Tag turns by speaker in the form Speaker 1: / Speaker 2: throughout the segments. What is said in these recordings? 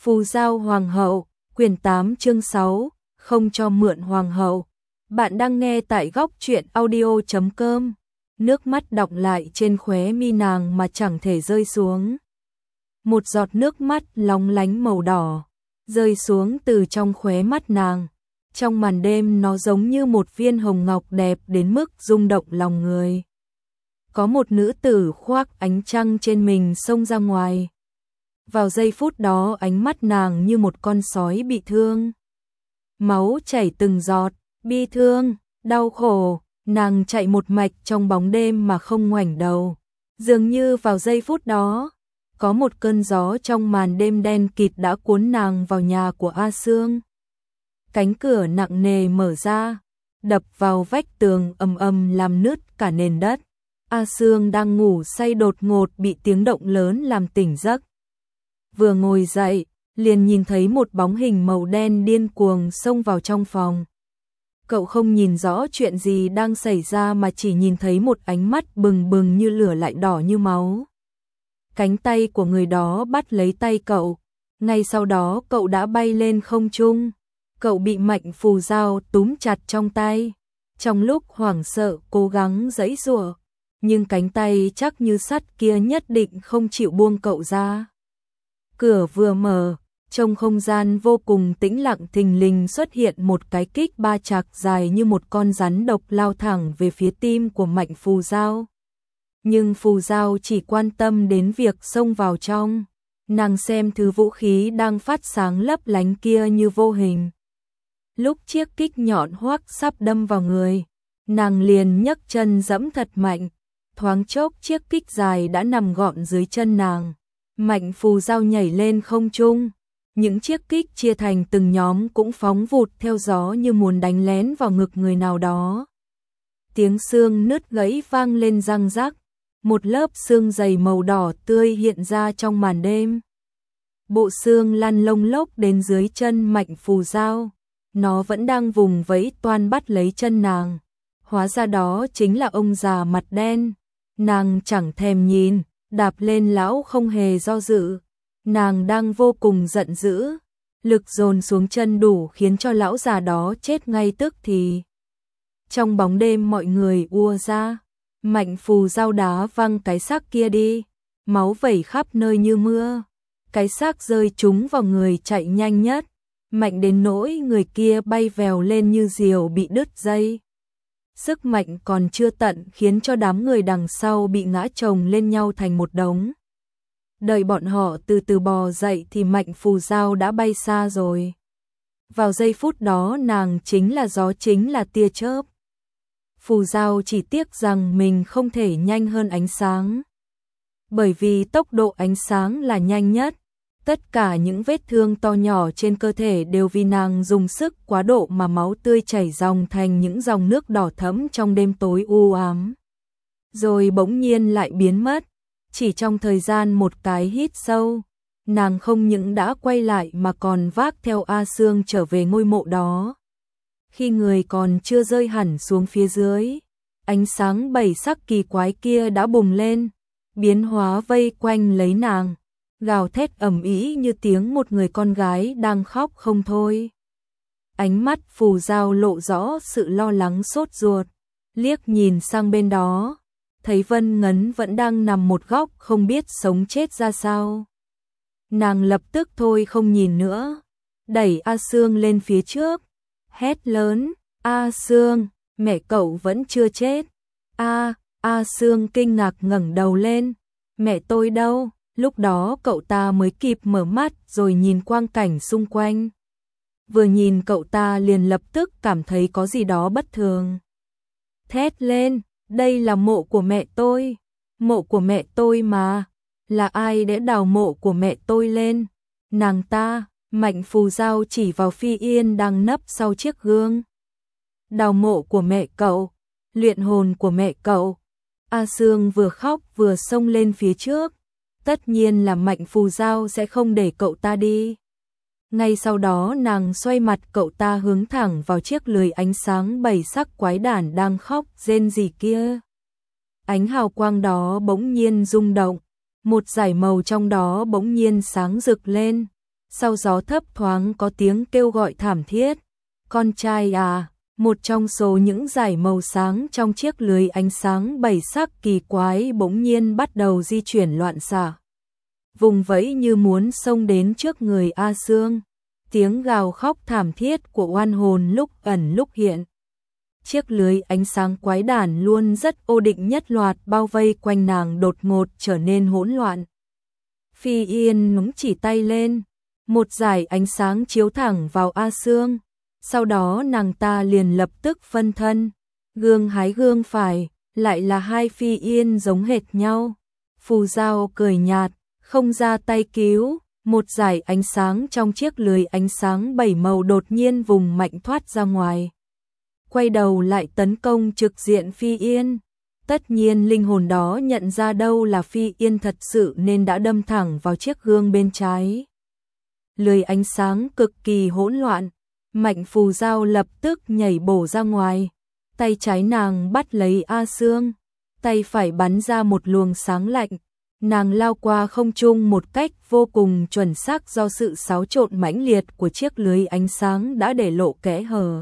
Speaker 1: Phù Giao Hoàng hậu, quyển 8 chương 6, không cho mượn Hoàng hậu. Bạn đang nghe tại góc truyện audio.com. Nước mắt đọng lại trên khóe mi nàng mà chẳng thể rơi xuống. Một giọt nước mắt lóng lánh màu đỏ, rơi xuống từ trong khóe mắt nàng. Trong màn đêm nó giống như một viên hồng ngọc đẹp đến mức rung động lòng người. Có một nữ tử khoác ánh trăng trên mình xông ra ngoài. Vào giây phút đó ánh mắt nàng như một con sói bị thương. Máu chảy từng giọt, bi thương, đau khổ, nàng chạy một mạch trong bóng đêm mà không ngoảnh đầu. Dường như vào giây phút đó, có một cơn gió trong màn đêm đen kịt đã cuốn nàng vào nhà của A Sương. Cánh cửa nặng nề mở ra, đập vào vách tường ầm ầm làm nứt cả nền đất. A Sương đang ngủ say đột ngột bị tiếng động lớn làm tỉnh giấc. Vừa ngồi dậy, liền nhìn thấy một bóng hình màu đen điên cuồng xông vào trong phòng. Cậu không nhìn rõ chuyện gì đang xảy ra mà chỉ nhìn thấy một ánh mắt bừng bừng như lửa lại đỏ như máu. Cánh tay của người đó bắt lấy tay cậu, ngay sau đó cậu đã bay lên không trung. Cậu bị Mạnh Phù Giao túm chặt trong tay. Trong lúc hoảng sợ cố gắng giãy giụa, nhưng cánh tay chắc như sắt kia nhất định không chịu buông cậu ra. Cửa vừa mở, trong không gian vô cùng tĩnh lặng thình lình xuất hiện một cái kích ba chạc dài như một con rắn độc lao thẳng về phía tim của Mạnh Phù Giao. Nhưng Phù Giao chỉ quan tâm đến việc xông vào trong. Nàng xem thứ vũ khí đang phát sáng lấp lánh kia như vô hình. Lúc chiếc kích nhọn hoắc sắp đâm vào người, nàng liền nhấc chân giẫm thật mạnh. Thoáng chốc chiếc kích dài đã nằm gọn dưới chân nàng. Mạnh Phù Giao nhảy lên không trung. Những chiếc kích chia thành từng nhóm cũng phóng vụt theo gió như muốn đánh lén vào ngực người nào đó. Tiếng xương nứt gãy vang lên răng rắc. Một lớp xương dày màu đỏ tươi hiện ra trong màn đêm. Bộ xương lăn lông lốc đến dưới chân Mạnh Phù Giao. Nó vẫn đang vùng vẫy toan bắt lấy chân nàng. Hóa ra đó chính là ông già mặt đen. Nàng chẳng thèm nhìn, đạp lên lão không hề do dự. Nàng đang vô cùng giận dữ, lực dồn xuống chân đủ khiến cho lão già đó chết ngay tức thì. Trong bóng đêm mọi người ùa ra, Mạnh Phù Giao đá văng cái xác kia đi, máu vẩy khắp nơi như mưa. Cái xác rơi trúng vào người chạy nhanh nhất, mạnh đến nỗi người kia bay vèo lên như diều bị đứt dây. Sức mạnh còn chưa tận khiến cho đám người đằng sau bị ngã chồng lên nhau thành một đống. Đợi bọn họ từ từ bò dậy thì Mạnh Phù Giao đã bay xa rồi. Vào giây phút đó nàng chính là gió, chính là tia chớp. Phù Giao chỉ tiếc rằng mình không thể nhanh hơn ánh sáng. Bởi vì tốc độ ánh sáng là nhanh nhất. Tất cả những vết thương to nhỏ trên cơ thể đều vì nàng dùng sức quá độ mà máu tươi chảy ròng thành những dòng nước đỏ thẫm trong đêm tối u ám. Rồi bỗng nhiên lại biến mất. Chỉ trong thời gian một cái hít sâu, nàng không những đã quay lại mà còn vác theo A Sương trở về ngôi mộ đó. Khi người còn chưa rơi hẳn xuống phía dưới, ánh sáng bảy sắc kỳ quái kia đã bùng lên, biến hóa vây quanh lấy nàng, gào thét ầm ĩ như tiếng một người con gái đang khóc không thôi. Ánh mắt Phù Giao lộ rõ sự lo lắng sốt ruột, liếc nhìn sang bên đó, thấy Vân Ngấn vẫn đang nằm một góc không biết sống chết ra sao. Nàng lập tức thôi không nhìn nữa, đẩy A Sương lên phía trước, hét lớn, A Sương, mẹ cậu vẫn chưa chết. A Sương kinh ngạc ngẩng đầu lên, mẹ tôi đâu? Lúc đó cậu ta mới kịp mở mắt rồi nhìn quang cảnh xung quanh. Vừa nhìn cậu ta liền lập tức cảm thấy có gì đó bất thường. Thét lên, đây là mộ của mẹ tôi. Mộ của mẹ tôi mà. Là ai đã đào mộ của mẹ tôi lên? Nàng ta. Mạnh Phù Giao chỉ vào Phi Yên đang nấp sau chiếc gương. Đào mộ của mẹ cậu. Luyện hồn của mẹ cậu. A Sương vừa khóc vừa xông lên phía trước. Tất nhiên là Mạnh Phù Giao sẽ không để cậu ta đi. Ngay sau đó nàng xoay mặt cậu ta hướng thẳng vào chiếc lười ánh sáng bảy sắc quái đản đang khóc rên rỉ kia. Ánh hào quang đó bỗng nhiên rung động, một dải màu trong đó bỗng nhiên sáng rực lên, sau gió thấp thoáng có tiếng kêu gọi thảm thiết. Con trai à, một trong số những dải màu sáng trong chiếc lưới ánh sáng bảy sắc kỳ quái bỗng nhiên bắt đầu di chuyển loạn xạ. Vùng vẫy như muốn xông đến trước người A Sương. Tiếng gào khóc thảm thiết của oan hồn lúc ẩn lúc hiện. Chiếc lưới ánh sáng quái đản luôn rất ổn định nhất loạt bao vây quanh nàng đột ngột trở nên hỗn loạn. Phi Yên núng chỉ tay lên, một dải ánh sáng chiếu thẳng vào A Sương, sau đó nàng ta liền lập tức phân thân, gương hái gương phải, lại là hai Phi Yên giống hệt nhau. Phù Giao cười nhạt, không ra tay cứu, một dải ánh sáng trong chiếc lưới ánh sáng bảy màu đột nhiên vùng mạnh thoát ra ngoài. Quay đầu lại tấn công trực diện Phi Yên. Tất nhiên linh hồn đó nhận ra đâu là Phi Yên thật sự nên đã đâm thẳng vào chiếc gương bên trái. Lưới ánh sáng cực kỳ hỗn loạn, Mạnh Phù Giao lập tức nhảy bổ ra ngoài. Tay trái nàng bắt lấy A Sương, tay phải bắn ra một luồng sáng lạnh. Nàng lao qua không trung một cách vô cùng chuẩn xác do sự xáo trộn mãnh liệt của chiếc lưới ánh sáng đã để lộ kẽ hở.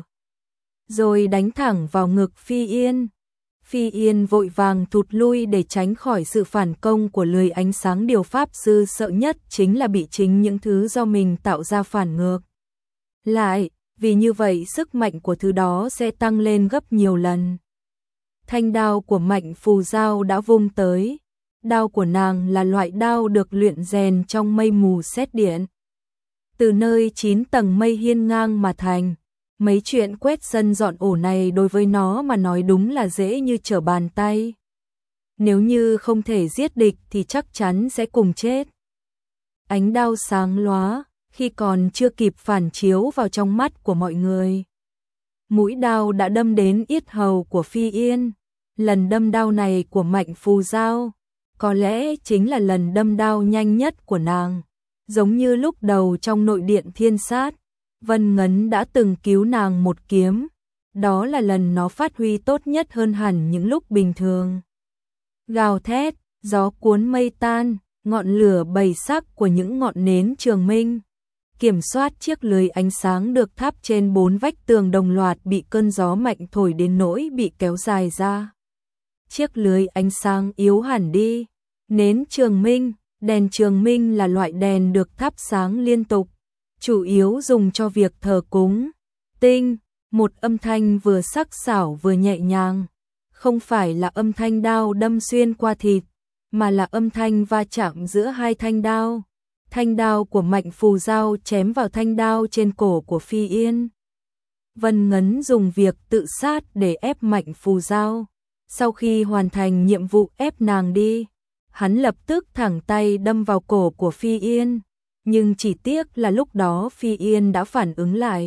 Speaker 1: Rồi đánh thẳng vào ngực Phi Yên. Phi Yên vội vàng thụt lui để tránh khỏi sự phản công của lưới ánh sáng. Điều pháp sư sợ nhất chính là bị chính những thứ do mình tạo ra phản ngược lại, vì như vậy sức mạnh của thứ đó sẽ tăng lên gấp nhiều lần. Thanh đao của Mạnh Phù Giao đã vung tới. Đao của nàng là loại đao được luyện rèn trong mây mù sét điện. Từ nơi 9 tầng mây hiên ngang mà thành. Mấy chuyện quét sân dọn ổ này đối với nó mà nói đúng là dễ như trở bàn tay. Nếu như không thể giết địch thì chắc chắn sẽ cùng chết. Ánh đao sáng lóa, khi còn chưa kịp phản chiếu vào trong mắt của mọi người. Mũi đao đã đâm đến yết hầu của Phi Yên. Lần đâm đao này của Mạnh Phù Giao có lẽ chính là lần đâm đao nhanh nhất của nàng. Giống như lúc đầu trong nội điện thiên sát, Vân Ngấn đã từng cứu nàng một kiếm. Đó là lần nó phát huy tốt nhất hơn hẳn những lúc bình thường. Gào thét, gió cuốn mây tan, ngọn lửa bảy sắc của những ngọn nến trường minh. Kiểm soát chiếc lưới ánh sáng được thắp trên 4 vách tường đồng loạt bị cơn gió mạnh thổi đến nỗi bị kéo dài ra. Chiếc lưới ánh sáng yếu hẳn đi. Nến trường minh, đèn trường minh là loại đèn được thắp sáng liên tục, chủ yếu dùng cho việc thờ cúng. Tinh, một âm thanh vừa sắc sảo vừa nhẹ nhàng, không phải là âm thanh đao đâm xuyên qua thịt, mà là âm thanh va chạm giữa hai thanh đao. Thanh đao của Mạnh Phù Giao chém vào thanh đao trên cổ của Phi Yên. Vân Ngấn dùng việc tự sát để ép Mạnh Phù Giao. Sau khi hoàn thành nhiệm vụ ép nàng đi, hắn lập tức thẳng tay đâm vào cổ của Phi Yên. Nhưng chỉ tiếc là lúc đó Phi Yên đã phản ứng lại.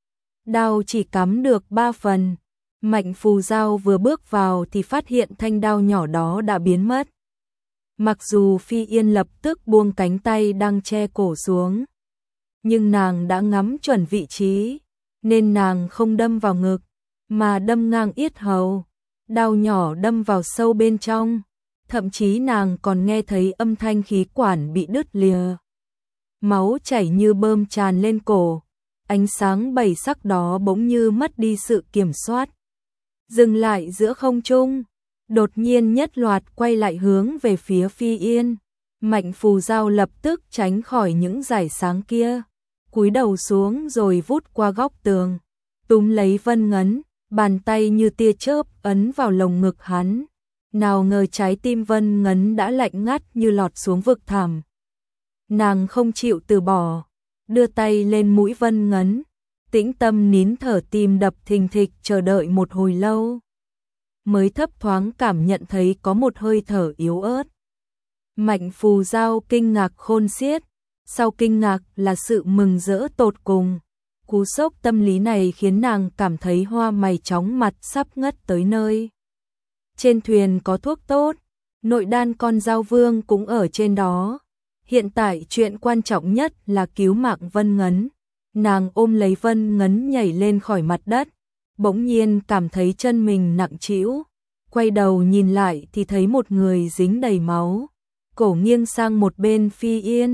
Speaker 1: Đao chỉ cắm được 3 phần. Mạnh Phù Giao vừa bước vào thì phát hiện thanh đao nhỏ đó đã biến mất. Mặc dù Phi Yên lập tức buông cánh tay đang che cổ xuống, nhưng nàng đã ngắm chuẩn vị trí, nên nàng không đâm vào ngực, mà đâm ngang yết hầu. Đao nhỏ đâm vào sâu bên trong, thậm chí nàng còn nghe thấy âm thanh khí quản bị đứt lìa. Máu chảy như bơm tràn lên cổ, ánh sáng bảy sắc đó bỗng như mất đi sự kiểm soát. Dừng lại giữa không trung, đột nhiên nhất loạt quay lại hướng về phía Phi Yên. Mạnh Phù Giao lập tức tránh khỏi những dải sáng kia, cúi đầu xuống rồi vút qua góc tường, túm lấy Vân Ngấn, bàn tay như tia chớp ấn vào lồng ngực hắn. Nào ngờ trái tim Vân Ngấn đã lạnh ngắt như lọt xuống vực thẳm. Nàng không chịu từ bỏ, đưa tay lên mũi Vân Ngấn, tĩnh tâm nín thở tim đập thình thịch chờ đợi một hồi lâu. Mới thấp thoáng cảm nhận thấy có một hơi thở yếu ớt. Mạnh Phù Giao kinh ngạc khôn xiết, sau kinh ngạc là sự mừng rỡ tột cùng. Cú sốc tâm lý này khiến nàng cảm thấy hoa mày chóng mặt sắp ngất tới nơi. Trên thuyền có thuốc tốt, nội đan con dao vương cũng ở trên đó. Hiện tại chuyện quan trọng nhất là cứu mạng Vân Ngấn. Nàng ôm lấy Vân Ngấn nhảy lên khỏi mặt đất, bỗng nhiên cảm thấy chân mình nặng trĩu. Quay đầu nhìn lại thì thấy một người dính đầy máu, cổ nghiêng sang một bên Phi Yên.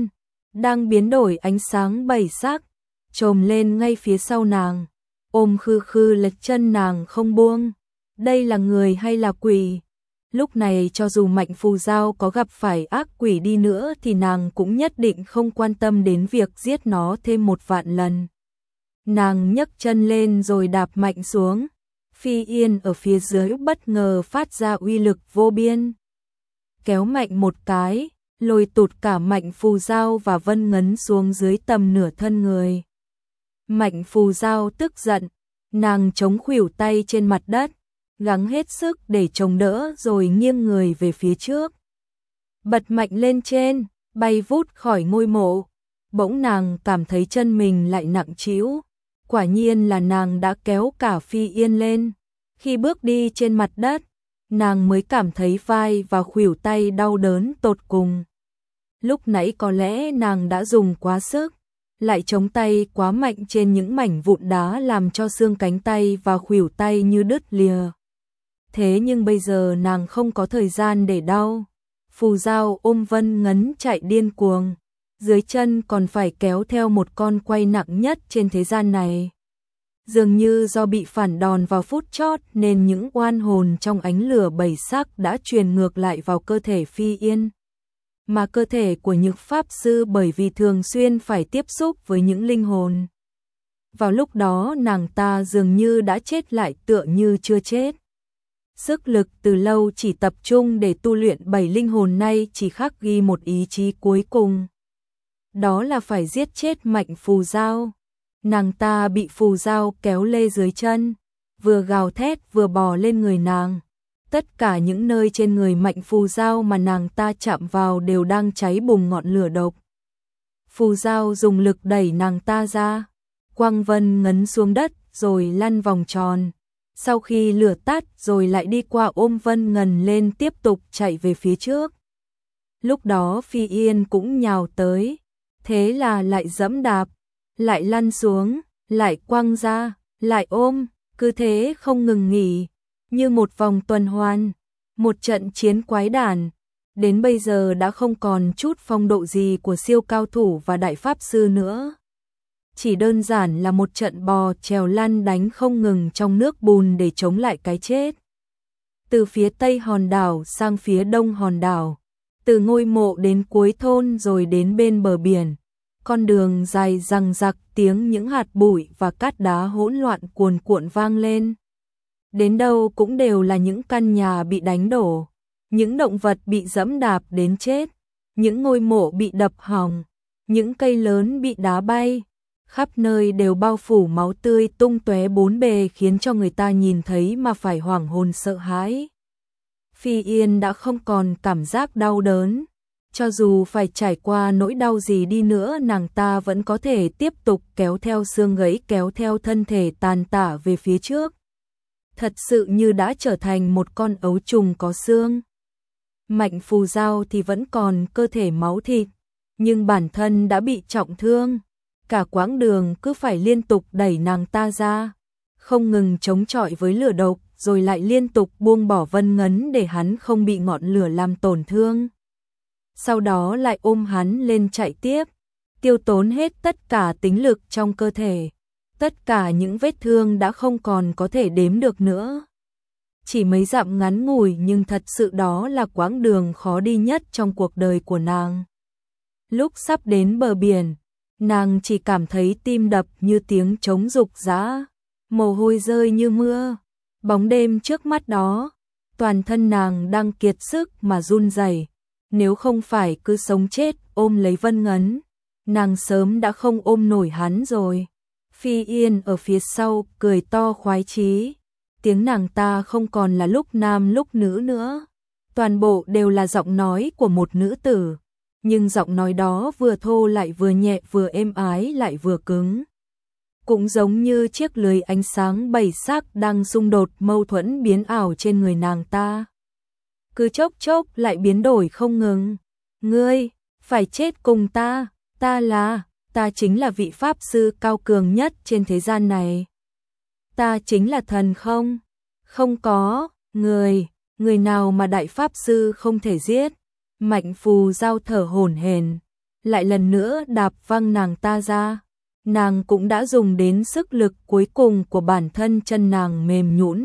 Speaker 1: đang biến đổi ánh sáng bảy sắc, chồm lên ngay phía sau nàng, ôm khư khư lật chân nàng không buông. Đây là người hay là quỷ? Lúc này cho dù Mạnh Phù Giao có gặp phải ác quỷ đi nữa thì nàng cũng nhất định không quan tâm đến việc giết nó thêm 1.000 lần. Nàng nhấc chân lên rồi đạp mạnh xuống. Phi Yên ở phía dưới bất ngờ phát ra uy lực vô biên. Kéo mạnh một cái, lôi tụt cả Mạnh Phù Giao và Vân Ngấn xuống dưới tầm nửa thân người. Mạnh Phù Giao tức giận, nàng chống khuỷu tay trên mặt đất, gắng hết sức để chống đỡ rồi nghiêng người về phía trước. Bật mạnh lên trên, bay vút khỏi ngôi mộ. Bỗng nàng cảm thấy chân mình lại nặng trĩu. Quả nhiên là nàng đã kéo cả Phi Yên lên. Khi bước đi trên mặt đất, nàng mới cảm thấy vai và khuỷu tay đau đớn tột cùng. Lúc nãy có lẽ nàng đã dùng quá sức, lại chống tay quá mạnh trên những mảnh vụn đá làm cho xương cánh tay và khuỷu tay như đứt lìa. Thế nhưng bây giờ nàng không có thời gian để đau. Phù Giao ôm Vân Ngấn chạy điên cuồng, dưới chân còn phải kéo theo một con quay nặng nhất trên thế gian này. Dường như do bị phản đòn vào phút chót nên những oan hồn trong ánh lửa bảy sắc đã truyền ngược lại vào cơ thể Phi Yên. Mà cơ thể của Nhược Pháp Sư bởi vì thường xuyên phải tiếp xúc với những linh hồn. Vào lúc đó nàng ta dường như đã chết lại tựa như chưa chết. Sức lực từ lâu chỉ tập trung để tu luyện 7 linh hồn nay chỉ khắc ghi một ý chí cuối cùng. Đó là phải giết chết Mạnh Phù Giao. Nàng ta bị Phù Giao kéo lê dưới chân, vừa gào thét vừa bò lên người nàng. Tất cả những nơi trên người Mạnh Phù Giao mà nàng ta chạm vào đều đang cháy bùng ngọn lửa độc. Phù Giao dùng lực đẩy nàng ta ra, quăng Vân Ngấn xuống đất rồi lăn vòng tròn. Sau khi lửa tắt rồi lại đi qua ôm Vân Ngấn lên tiếp tục chạy về phía trước. Lúc đó Phi Yên cũng nhào tới, thế là lại giẫm đạp, lại lăn xuống, lại quăng ra, lại ôm, cứ thế không ngừng nghỉ, như một vòng tuần hoàn, một trận chiến quái đản. Đến bây giờ đã không còn chút phong độ gì của siêu cao thủ và đại pháp sư nữa. Chỉ đơn giản là một trận bò trèo lăn đánh không ngừng trong nước bùn để chống lại cái chết. Từ phía tây hòn đảo sang phía đông hòn đảo, từ ngôi mộ đến cuối thôn rồi đến bên bờ biển. Con đường dài răng rặc, tiếng những hạt bụi và cát đá hỗn loạn cuồn cuộn vang lên. Đến đâu cũng đều là những căn nhà bị đánh đổ, những động vật bị giẫm đạp đến chết, những ngôi mộ bị đập hỏng, những cây lớn bị đá bay. Khắp nơi đều bao phủ máu tươi tung tóe bốn bề khiến cho người ta nhìn thấy mà phải hoảng hồn sợ hãi. Phi Yên đã không còn cảm giác đau đớn. Cho dù phải trải qua nỗi đau gì đi nữa nàng ta vẫn có thể tiếp tục kéo theo xương gãy kéo theo thân thể tàn tả về phía trước. Thật sự như đã trở thành một con ấu trùng có xương. Mạnh Phù Giao thì vẫn còn cơ thể máu thịt, nhưng bản thân đã bị trọng thương. Cả quãng đường cứ phải liên tục đẩy nàng ta ra, không ngừng chống chọi với lửa độc, rồi lại liên tục buông bỏ Vân Ngấn để hắn không bị ngọn lửa làm tổn thương. Sau đó lại ôm hắn lên chạy tiếp, tiêu tốn hết tất cả tính lực trong cơ thể. Tất cả những vết thương đã không còn có thể đếm được nữa. Chỉ mấy dặm ngắn ngủi nhưng thật sự đó là quãng đường khó đi nhất trong cuộc đời của nàng. Lúc sắp đến bờ biển, nàng chỉ cảm thấy tim đập như tiếng trống rục rã, mồ hôi rơi như mưa. Bóng đêm trước mắt đó, toàn thân nàng đang kiệt sức mà run rẩy. Nếu không phải cứ sống chết ôm lấy Vân Ngấn, nàng sớm đã không ôm nổi hắn rồi. Phi Yên ở phía sau cười to khoái chí. Tiếng nàng ta không còn là lúc nam lúc nữ nữa. Toàn bộ đều là giọng nói của một nữ tử. Nhưng giọng nói đó vừa thô lại vừa nhẹ, vừa êm ái lại vừa cứng. Cũng giống như chiếc lưới ánh sáng bảy sắc đang xung đột mâu thuẫn biến ảo trên người nàng ta. Cứ chốc chốc lại biến đổi không ngừng. Ngươi, phải chết cùng ta, ta chính là vị pháp sư cao cường nhất trên thế gian này. Ta chính là thần không? Không có, người nào mà đại pháp sư không thể giết. Mạnh Phù Giao thở hổn hển, lại lần nữa đạp văng nàng ta ra. Nàng cũng đã dùng đến sức lực cuối cùng của bản thân, chân nàng mềm nhũn,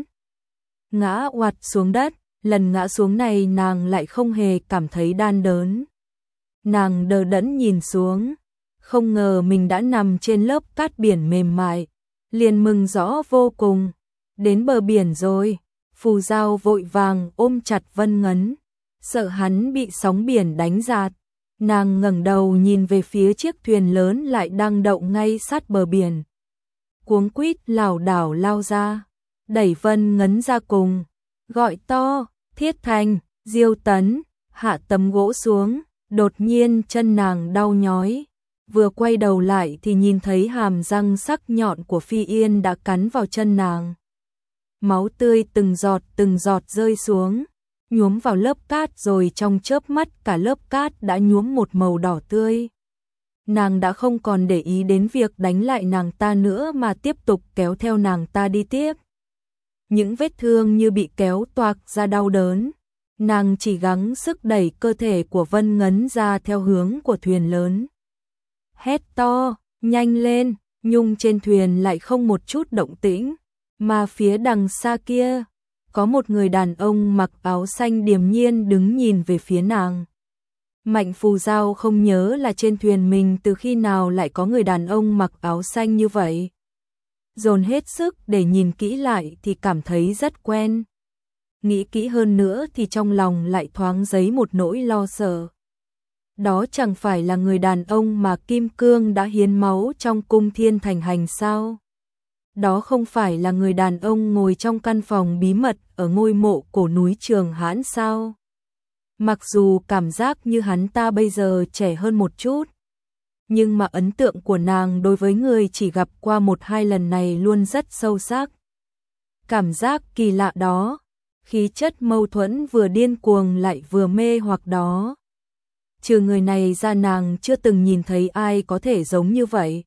Speaker 1: ngã oạt xuống đất. Lần ngã xuống này nàng lại không hề cảm thấy đau đớn. Nàng đờ đẫn nhìn xuống, không ngờ mình đã nằm trên lớp cát biển mềm mại, liền mừng rõ vô cùng. Đến bờ biển rồi. Phù Dao vội vàng ôm chặt Vân Ngấn, sợ hắn bị sóng biển đánh dạt. Nàng ngẩng đầu nhìn về phía chiếc thuyền lớn lại đang đậu ngay sát bờ biển, cuống quýt lảo đảo lao ra, đẩy Vân Ngấn ra cùng, gọi to: Thiết Thành, Diêu Tấn, hạ tấm gỗ xuống. Đột nhiên chân nàng đau nhói, vừa quay đầu lại thì nhìn thấy hàm răng sắc nhọn của Phi Yên đã cắn vào chân nàng. Máu tươi từng giọt rơi xuống, nhuốm vào lớp cát, rồi trong chớp mắt cả lớp cát đã nhuốm một màu đỏ tươi. Nàng đã không còn để ý đến việc đánh lại nàng ta nữa mà tiếp tục kéo theo nàng ta đi tiếp. Những vết thương như bị kéo toạc ra đau đớn. Nàng chỉ gắng sức đẩy cơ thể của Vân Ngấn ra theo hướng của thuyền lớn. Hét to: Nhanh lên! Nhưng trên thuyền lại không một chút động tĩnh, mà phía đằng xa kia có một người đàn ông mặc áo xanh điềm nhiên đứng nhìn về phía nàng. Mạnh Phù Dao không nhớ là trên thuyền mình từ khi nào lại có người đàn ông mặc áo xanh như vậy. Dồn hết sức để nhìn kỹ lại thì cảm thấy rất quen. Nghĩ kỹ hơn nữa thì trong lòng lại thoáng dấy một nỗi lo sợ. Đó chẳng phải là người đàn ông mà Kim Cương đã hiến máu trong cung Thiên Thành Hành sao? Đó không phải là người đàn ông ngồi trong căn phòng bí mật ở ngôi mộ cổ núi Trường Hãn sao? Mặc dù cảm giác như hắn ta bây giờ trẻ hơn một chút, nhưng mà ấn tượng của nàng đối với người chỉ gặp qua 1-2 lần này luôn rất sâu sắc. Cảm giác kỳ lạ đó, khí chất mâu thuẫn vừa điên cuồng lại vừa mê hoặc đó. Trừ người này ra nàng chưa từng nhìn thấy ai có thể giống như vậy.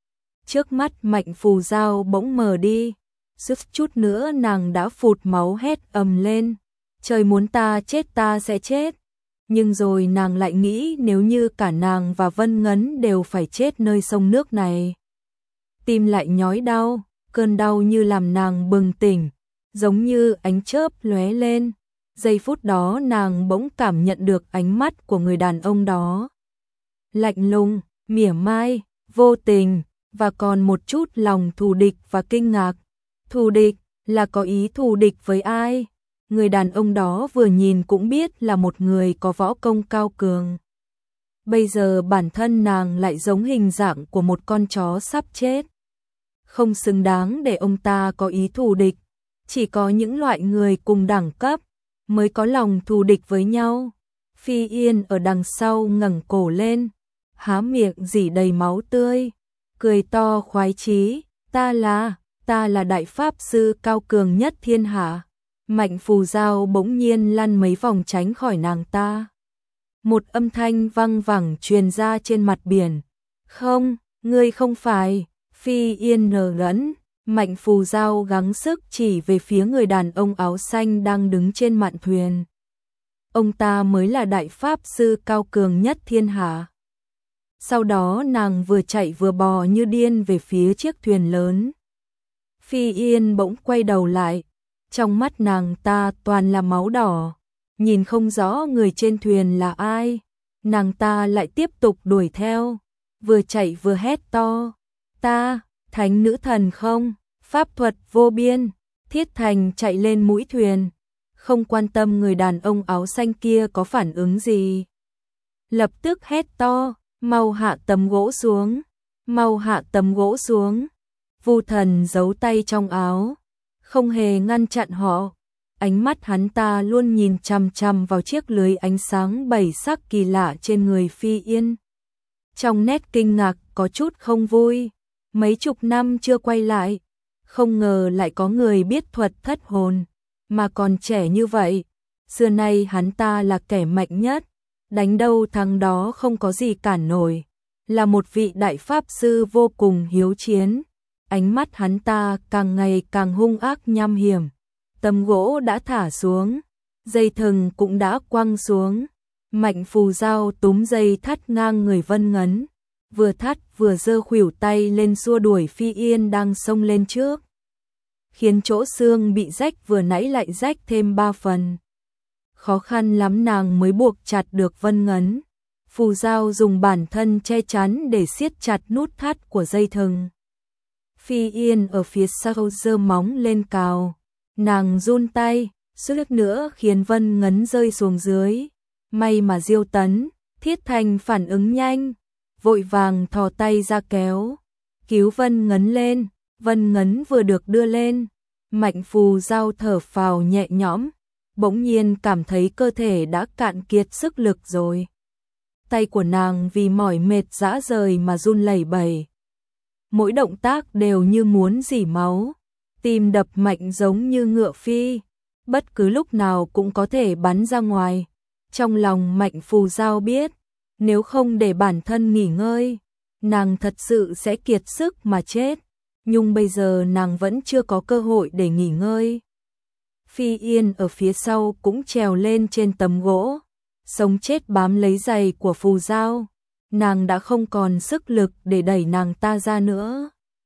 Speaker 1: Trước mắt Mạnh Phù Dao bỗng mờ đi, suýt chút nữa nàng đã phụt máu hét ầm lên: Trời muốn ta chết ta sẽ chết. Nhưng rồi nàng lại nghĩ nếu như cả nàng và Vân Ngấn đều phải chết nơi sông nước này. Tim lại nhói đau, cơn đau như làm nàng bừng tỉnh, giống như ánh chớp lóe lên. Giây phút đó nàng bỗng cảm nhận được ánh mắt của người đàn ông đó. Lạnh lùng, mỉa mai, vô tình, và còn một chút lòng thù địch và kinh ngạc. Thù địch là có ý thù địch với ai? Người đàn ông đó vừa nhìn cũng biết là một người có võ công cao cường. Bây giờ bản thân nàng lại giống hình dạng của một con chó sắp chết. Không xứng đáng để ông ta có ý thù địch. Chỉ có những loại người cùng đẳng cấp mới có lòng thù địch với nhau. Phi Yên ở đằng sau ngẩng cổ lên, há miệng rỉ đầy máu tươi, cười to khoái chí: Ta là đại pháp sư cao cường nhất thiên hạ. Mạnh Phù Dao bỗng nhiên lăn mấy vòng tránh khỏi nàng ta. Một âm thanh vang vẳng truyền ra trên mặt biển: Không, ngươi không phải. Phi Yên ngờ ngẩn. Mạnh Phù Dao gắng sức chỉ về phía người đàn ông áo xanh đang đứng trên mạn thuyền. Ông ta mới là đại pháp sư cao cường nhất thiên hạ. Sau đó nàng vừa chạy vừa bò như điên về phía chiếc thuyền lớn. Phi Yên bỗng quay đầu lại, trong mắt nàng ta toàn là máu đỏ, nhìn không rõ người trên thuyền là ai. Nàng ta lại tiếp tục đuổi theo, vừa chạy vừa hét to: Ta, thánh nữ thần không, pháp thuật vô biên. Thiết Thành chạy lên mũi thuyền, không quan tâm người đàn ông áo xanh kia có phản ứng gì. Lập tức hét to: Mau hạ tấm gỗ xuống, mau hạ tấm gỗ xuống. Vu Thần giấu tay trong áo, không hề ngăn chặn họ. Ánh mắt hắn ta luôn nhìn chằm chằm vào chiếc lưới ánh sáng 7 sắc kỳ lạ trên người Phi Yên. Trong nét kinh ngạc có chút không vui. Mấy chục năm chưa quay lại, không ngờ lại có người biết thuật thất hồn, mà còn trẻ như vậy. Xưa nay hắn ta là kẻ mạnh nhất, đánh đâu thắng đó không có gì cản nổi, là một vị đại pháp sư vô cùng hiếu chiến. Ánh mắt hắn ta càng ngày càng hung ác nham hiểm. Tấm gỗ đã thả xuống, dây thừng cũng đã quăng xuống. Mạnh Phù Giao túm dây thắt ngang người Vân Ngấn, vừa thắt vừa giơ khuỷu tay lên xua đuổi Phi Yên đang xông lên trước, khiến chỗ xương bị rách vừa nãy lại rách thêm 3 phần. Khó khăn lắm nàng mới buộc chặt được Vân Ngấn. Phù Giao dùng bản thân che chắn để siết chặt nút thắt của dây thừng. Phi Yên ở phía sau giơ móng lên cào, nàng run tay, suýt nữa khiến Vân Ngấn rơi xuống dưới. May mà Diêu Tấn, Thiết Thành phản ứng nhanh, vội vàng thò tay ra cứu Vân Ngấn lên. Vân Ngấn vừa được đưa lên, Mạnh Phù Giao thở phào nhẹ nhõm, bỗng nhiên cảm thấy cơ thể đã cạn kiệt sức lực rồi. Tay của nàng vì mỏi mệt rã rời mà run lẩy bẩy. Mỗi động tác đều như muốn rỉ máu, tim đập mạnh giống như ngựa phi, bất cứ lúc nào cũng có thể bắn ra ngoài. Trong lòng Mạnh Phù Giao biết, nếu không để bản thân nghỉ ngơi, nàng thật sự sẽ kiệt sức mà chết. Nhưng bây giờ nàng vẫn chưa có cơ hội để nghỉ ngơi. Phi Yên ở phía sau cũng trèo lên trên tấm gỗ, sống chết bám lấy giày của Phù Giao. Nàng đã không còn sức lực để đẩy nàng ta ra nữa.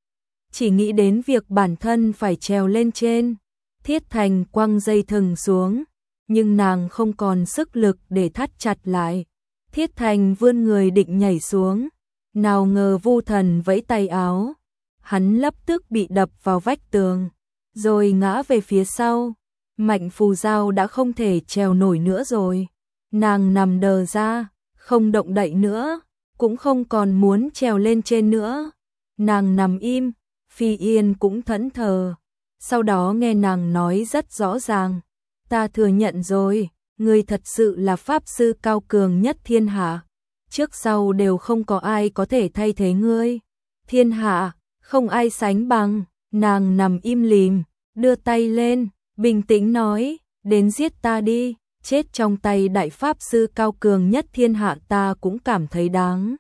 Speaker 1: Chỉ nghĩ đến việc bản thân phải trèo lên trên. Thiết Thành quăng dây thừng xuống, nhưng nàng không còn sức lực để thắt chặt lại. Thiết Thành vươn người định nhảy xuống, nào ngờ Vu Thần vẫy tay áo. Hắn lập tức bị đập vào vách tường, rồi ngã về phía sau. Mạnh Phù Giao đã không thể trèo nổi nữa rồi. Nàng nằm đờ ra, không động đậy nữa, cũng không còn muốn trèo lên trên nữa. Nàng nằm im, Phi Yên cũng thẫn thờ. Sau đó nghe nàng nói rất rõ ràng, ta thừa nhận rồi, ngươi thật sự là pháp sư cao cường nhất thiên hạ. Trước sau đều không có ai có thể thay thế ngươi. Thiên hạ, không ai sánh bằng. Nàng nằm im lìm, đưa tay lên, bình tĩnh nói, đến giết ta đi, chết trong tay đại pháp sư cao cường nhất thiên hạ ta cũng cảm thấy đáng.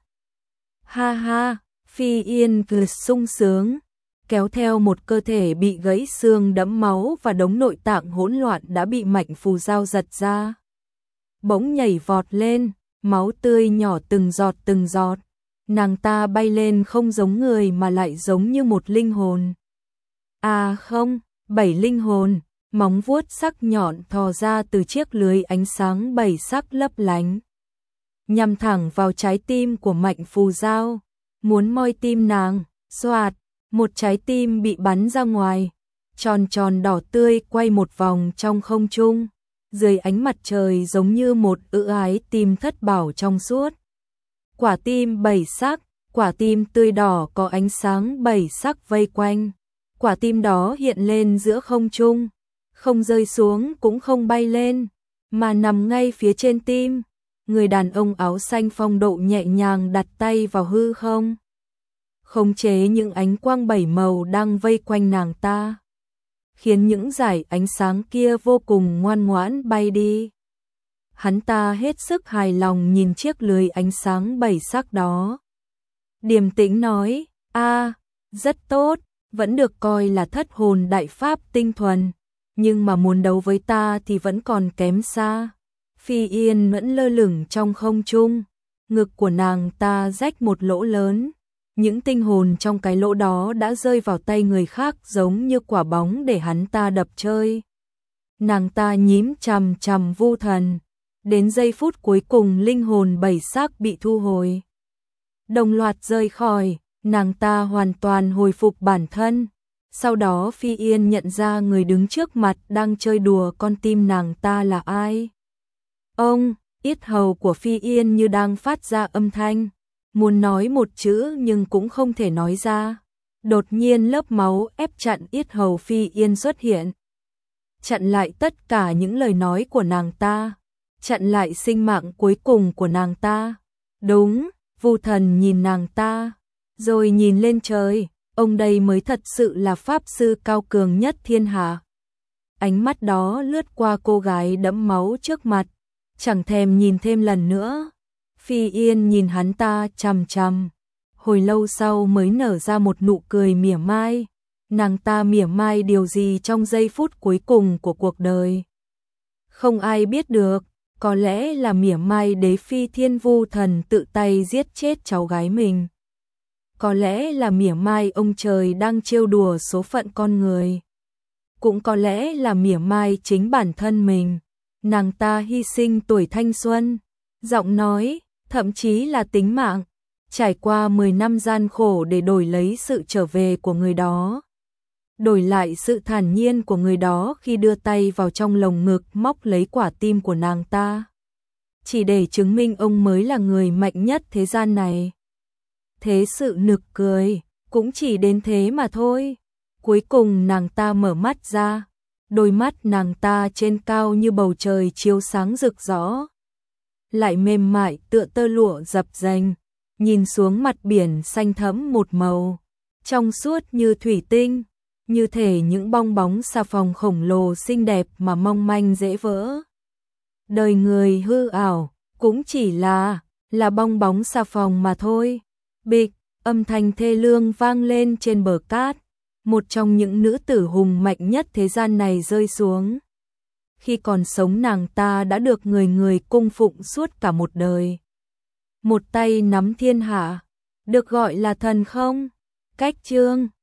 Speaker 1: Ha ha, Phi Yên cười sung sướng, kéo theo một cơ thể bị gãy xương đẫm máu và đống nội tạng hỗn loạn đã bị Mạnh Phù Giao giật ra. Bỗng nhảy vọt lên, máu tươi nhỏ từng giọt. Nàng ta bay lên không giống người mà lại giống như một linh hồn. À không, 7 linh hồn, móng vuốt sắc nhọn thò ra từ chiếc lưới ánh sáng 7 sắc lấp lánh, nhằm thẳng vào trái tim của Mạnh Phù Giao, muốn moi tim nàng. Xoạt, một trái tim bị bắn ra ngoài, tròn tròn đỏ tươi quay một vòng trong không trung, dưới ánh mặt trời giống như một ái tim thất bảo trong suốt. Quả tim 7 sắc, quả tim tươi đỏ có ánh sáng 7 sắc vây quanh. Quả tim đó hiện lên giữa không trung, không rơi xuống cũng không bay lên, mà nằm ngay phía trên tim. Người đàn ông áo xanh phong độ nhẹ nhàng đặt tay vào hư không, khống chế những ánh quang 7 màu đang vây quanh nàng ta, khiến những dải ánh sáng kia vô cùng ngoan ngoãn bay đi. Hắn ta hết sức hài lòng nhìn chiếc lưới ánh sáng 7 sắc đó. Điềm tĩnh nói, rất tốt, vẫn được coi là thất hồn đại pháp tinh thuần, nhưng mà muốn đấu với ta thì vẫn còn kém xa. Phi Yên vẫn lơ lửng trong không trung, ngực của nàng ta rách một lỗ lớn. Những tinh hồn trong cái lỗ đó đã rơi vào tay người khác giống như quả bóng để hắn ta đập chơi. Nàng ta nhím chằm chằm Vu Thần. Đến giây phút cuối cùng linh hồn 7 sắc bị thu hồi, đồng loạt rơi khỏi, nàng ta hoàn toàn hồi phục bản thân. Sau đó Phi Yên nhận ra người đứng trước mặt đang chơi đùa con tim nàng ta là ai. Ông, yết hầu của Phi Yên như đang phát ra âm thanh, muốn nói một chữ nhưng cũng không thể nói ra. Đột nhiên lớp máu ép chặn yết hầu Phi Yên xuất hiện, chặn lại tất cả những lời nói của nàng ta, chặn lại sinh mạng cuối cùng của nàng ta. Đúng, Vu Thần nhìn nàng ta, rồi nhìn lên trời, ông đây mới thật sự là pháp sư cao cường nhất thiên hạ. Ánh mắt đó lướt qua cô gái đẫm máu trước mặt, chẳng thèm nhìn thêm lần nữa. Phi Yên nhìn hắn ta chằm chằm, hồi lâu sau mới nở ra một nụ cười mỉa mai. Nàng ta mỉa mai điều gì trong giây phút cuối cùng của cuộc đời? Không ai biết được, Có lẽ là mỉa mai đế phi Thiên Vu Thần tự tay giết chết cháu gái mình. Có lẽ là mỉa mai ông trời đang trêu đùa số phận con người. Cũng có lẽ là mỉa mai chính bản thân mình. Nàng ta hy sinh tuổi thanh xuân, giọng nói, thậm chí là tính mạng, trải qua 10 năm gian khổ để đổi lấy sự trở về của người đó. Đổi lại sự thản nhiên của người đó khi đưa tay vào trong lồng ngực móc lấy quả tim của nàng ta. Chỉ để chứng minh ông mới là người mạnh nhất thế gian này. Thế sự nực cười, cũng chỉ đến thế mà thôi. Cuối cùng nàng ta mở mắt ra, đôi mắt nàng ta trên cao như bầu trời chiếu sáng rực rỡ, lại mềm mại tựa tơ lụa dập dềnh, nhìn xuống mặt biển xanh thẫm một màu, trong suốt như thủy tinh, như thể những bong bóng xà phòng khổng lồ xinh đẹp mà mong manh dễ vỡ. Đời người hư ảo, cũng chỉ là bong bóng xà phòng mà thôi. Bịch, âm thanh thê lương vang lên trên bờ cát, một trong những nữ tử hùng mạnh nhất thế gian này rơi xuống. Khi còn sống nàng ta đã được người người cung phụng suốt cả một đời. Một tay nắm thiên hạ, được gọi là thần không? Cách chương